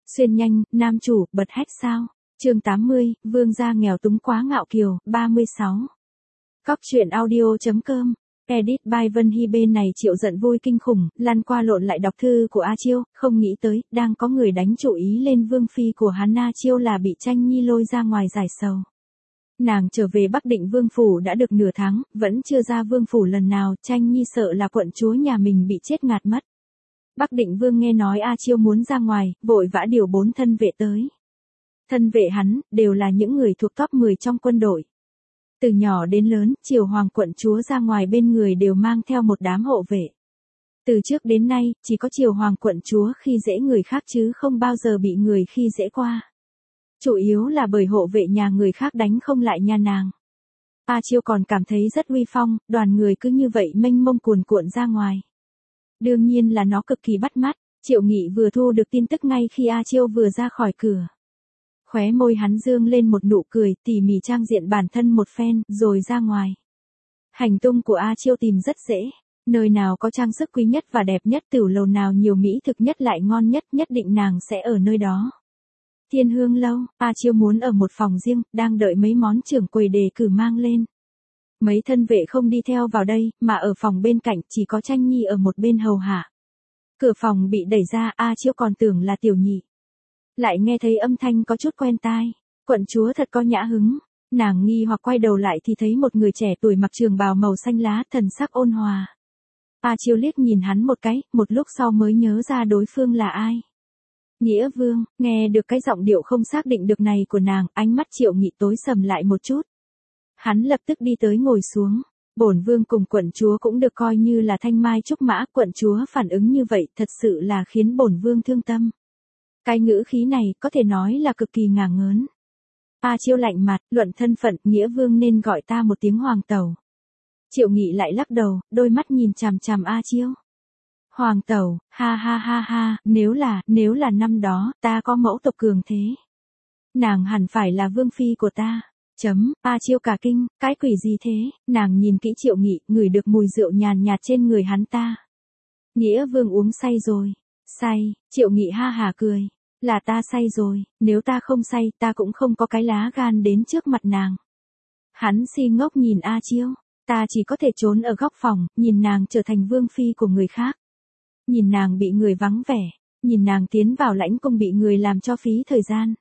Xuyên nhanh, nam chủ, bật hét sao? Chương 80, vương gia nghèo túng quá ngạo kiều, 36. Cóc truyện audio.com. Edit by Vân Hy. Bên này Triệu giận vui kinh khủng, lăn qua lộn lại đọc thư của A Chiêu, không nghĩ tới, đang có người đánh chủ ý lên vương phi của hắn. A Chiêu là bị Tranh Nhi lôi ra ngoài giải sầu. Nàng trở về Bắc Định vương phủ đã được nửa tháng, vẫn chưa ra vương phủ lần nào. Tranh Nhi sợ là quận chúa nhà mình bị chết ngạt mất. Bắc Định vương nghe nói A Chiêu muốn ra ngoài, vội vã điều 4 thân vệ tới. Thân vệ hắn, đều là những người thuộc top 10 trong quân đội. Từ nhỏ đến lớn, Triều Hoàng quận chúa ra ngoài bên người đều mang theo một đám hộ vệ. Từ trước đến nay, chỉ có Triều Hoàng quận chúa khi dễ người khác chứ không bao giờ bị người khi dễ qua. Chủ yếu là bởi hộ vệ nhà người khác đánh không lại nhà nàng. A Chiêu còn cảm thấy rất uy phong, đoàn người cứ như vậy mênh mông cuồn cuộn ra ngoài. Đương nhiên là nó cực kỳ bắt mắt. Triệu Nghị vừa thu được tin tức ngay khi A Chiêu vừa ra khỏi cửa. Khóe môi hắn dương lên một nụ cười, tỉ mỉ trang diện bản thân một phen, rồi ra ngoài. Hành tung của A Chiêu tìm rất dễ. Nơi nào có trang sức quý nhất và đẹp nhất, tửu lầu nào nhiều mỹ thực nhất lại ngon nhất, nhất định nàng sẽ ở nơi đó. Thiên Hương lâu, A Chiêu muốn ở một phòng riêng, đang đợi mấy món trưởng quầy đề cử mang lên. Mấy thân vệ không đi theo vào đây, mà ở phòng bên cạnh chỉ có Tranh Nhi ở một bên hầu hạ. Cửa phòng bị đẩy ra, A Chiêu còn tưởng là Tiểu Nhị. Lại nghe thấy âm thanh có chút quen tai. Quận chúa thật có nhã hứng. Nàng nghi hoặc quay đầu lại thì thấy một người trẻ tuổi mặc trường bào màu xanh lá, thần sắc ôn hòa. A Chiêu liếc nhìn hắn một cái, một lúc sau mới nhớ ra đối phương là ai. Nghĩa Vương. Nghe được cái giọng điệu không xác định được này của nàng, ánh mắt Triệu Nghị tối sầm lại một chút. Hắn lập tức đi tới ngồi xuống. Bổn vương cùng quận chúa cũng được coi như là thanh mai trúc mã, quận chúa phản ứng như vậy thật sự là khiến bổn vương thương tâm. Cái ngữ khí này có thể nói là cực kỳ ngả ngớn. A Chiêu lạnh mặt, luận thân phận, Nghĩa Vương nên gọi ta một tiếng hoàng tẩu. Triệu Nghị lại lắc đầu, đôi mắt nhìn chằm chằm A Chiêu. Hoàng tẩu, ha ha ha ha, nếu là năm đó, ta có mẫu tộc cường thế. Nàng hẳn phải là vương phi của ta. A Chiêu cả kinh, cái quỷ gì thế? Nàng nhìn kỹ Triệu Nghị, ngửi được mùi rượu nhàn nhạt trên người hắn ta. Nghĩa Vương uống say rồi. Say? Triệu Nghị ha hả cười. Là ta say rồi, nếu ta không say, ta cũng không có cái lá gan đến trước mặt nàng. Hắn si ngốc nhìn A Chiêu, ta chỉ có thể trốn ở góc phòng, nhìn nàng trở thành vương phi của người khác. Nhìn nàng bị người vắng vẻ, nhìn nàng tiến vào lãnh cung bị người làm cho phí thời gian.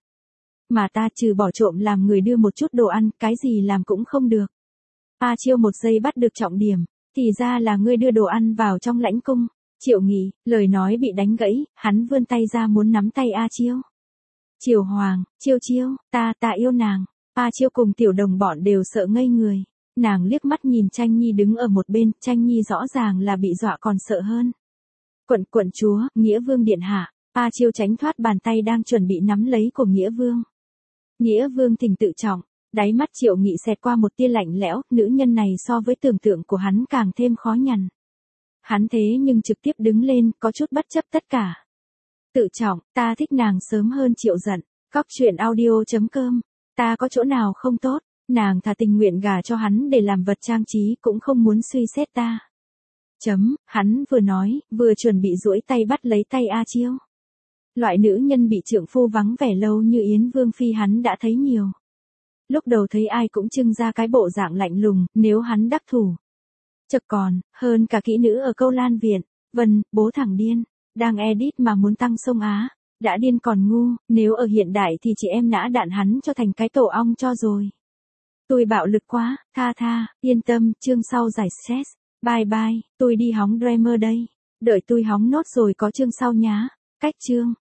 Mà ta trừ bỏ trộm làm người đưa một chút đồ ăn, cái gì làm cũng không được. A Chiêu một giây bắt được trọng điểm, thì ra là ngươi đưa đồ ăn vào trong lãnh cung. Triệu Nghị, lời nói bị đánh gãy, hắn vươn tay ra muốn nắm tay A Chiêu. Triều Hoàng, Chiêu, ta yêu nàng. A Chiêu cùng tiểu đồng bọn đều sợ ngây người. Nàng liếc mắt nhìn Tranh Nhi đứng ở một bên, Tranh Nhi rõ ràng là bị dọa còn sợ hơn. Quận chúa, Nghĩa Vương điện hạ. A Chiêu tránh thoát bàn tay đang chuẩn bị nắm lấy của Nghĩa Vương. Nghĩa Vương thỉnh tự trọng, đáy mắt Triệu Nghị xẹt qua một tia lạnh lẽo, nữ nhân này so với tưởng tượng của hắn càng thêm khó nhằn. Hắn thế nhưng trực tiếp đứng lên, có chút bất chấp tất cả. Tự trọng, ta thích nàng sớm hơn Triệu giận. Cóc truyện audio.com. Ta có chỗ nào không tốt, nàng thà tình nguyện gả cho hắn để làm vật trang trí cũng không muốn suy xét ta. Hắn vừa nói, vừa chuẩn bị duỗi tay bắt lấy tay A Chiêu. Loại nữ nhân bị trượng phu vắng vẻ lâu như Yến Vương phi hắn đã thấy nhiều. Lúc đầu thấy ai cũng trưng ra cái bộ dạng lạnh lùng, nếu hắn đắc thủ. Chật còn, hơn cả kỹ nữ ở Câu Lan Viện, Vân, bố thằng điên, đang edit mà muốn tăng sông Á, đã điên còn ngu, nếu ở hiện đại thì chị em nã đạn hắn cho thành cái tổ ong cho rồi. Tôi bạo lực quá, tha, yên tâm, chương sau giải stress, bye, tôi đi hóng Dreamer đây, đợi tôi hóng nốt rồi có chương sau nhá, cách chương.